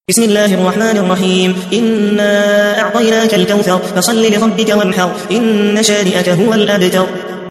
بسم الله الرحمن الرحيم إنا أعطيناك الكوثر فصل لربك وانحر إن شانئك هو الأبتر.